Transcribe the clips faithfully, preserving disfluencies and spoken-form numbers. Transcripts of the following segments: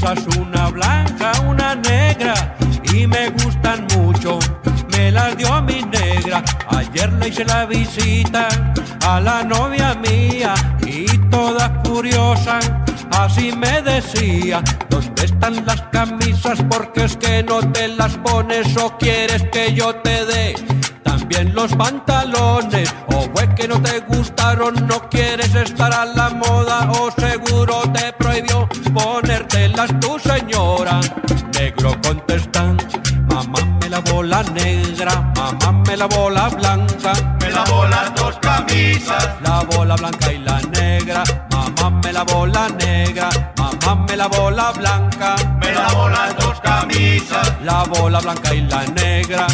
camisas, una blanca, una negra, y me gustan mucho, me las dio mi negra. Ayer le hice la visita a la novia mía y toda curiosa así me decía: ¿dónde están las camisas? Porque es que no te las pones, o quieres que yo te dé también los pantalones, o fue que no te gustaron, no quieres estar a la moda, o seguro te prohibió ponértelas tu señora. Negro contesta: mamá me lavó la negra, mamá me lavó la blanca, me lavó las dos camisas, lavó la blanca y la negra. Mamá me lavó la negra, mamá me lavó la blanca, me lavó las dos camisas, lavó la blanca y la negra.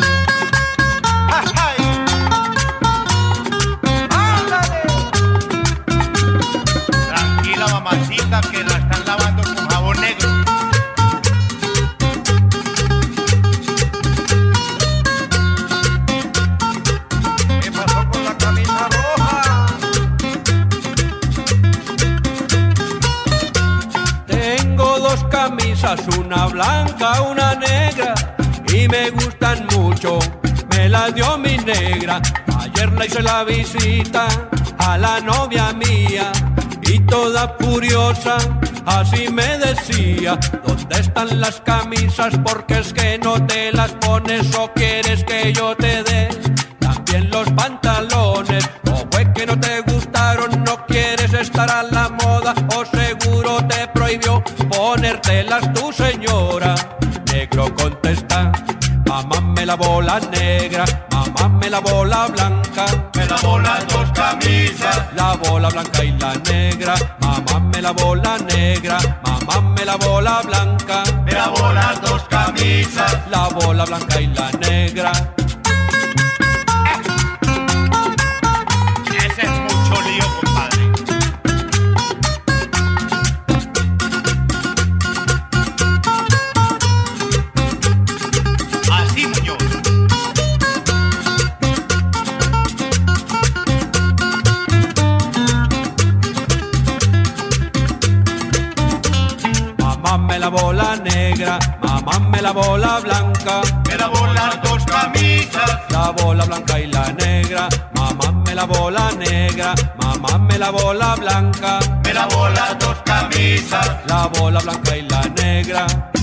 Tranquila, mamacita, que la están lavando con jabón negro. ¿Qué pasó con la camisa roja? Tengo dos camisas, una blanca, una negra, y me gustan mucho, me las dio mi negra. Ayer le hice la visita a la novia mía y toda furiosa así me decía: ¿dónde están las camisas? Porque es que no te las pones, o quieres que yo te dé también los pantalones, o fue que no te gustaron, no quieres estar a la moda, o seguro te prohibió ponértelas tu señora. Negro contesta: mamá me lavó la negra, mamá me lavó la blanca, me lavó las dos camisas, lavó la blanca y la negra. Mamá me lavó la negra, mamá me lavó la blanca, me lavó las dos camisas, lavó la blanca y la negra. Ese es mucho lío, compadre. Así, Muñoz. Mamá me lavó la negra, mamá me lavó la blanca, me lavó las dos camisas, lavó la blanca y la negra. Mamá me lavó la negra, mamá me lavó la blanca, me lavó las dos camisas, lavó la blanca y la negra.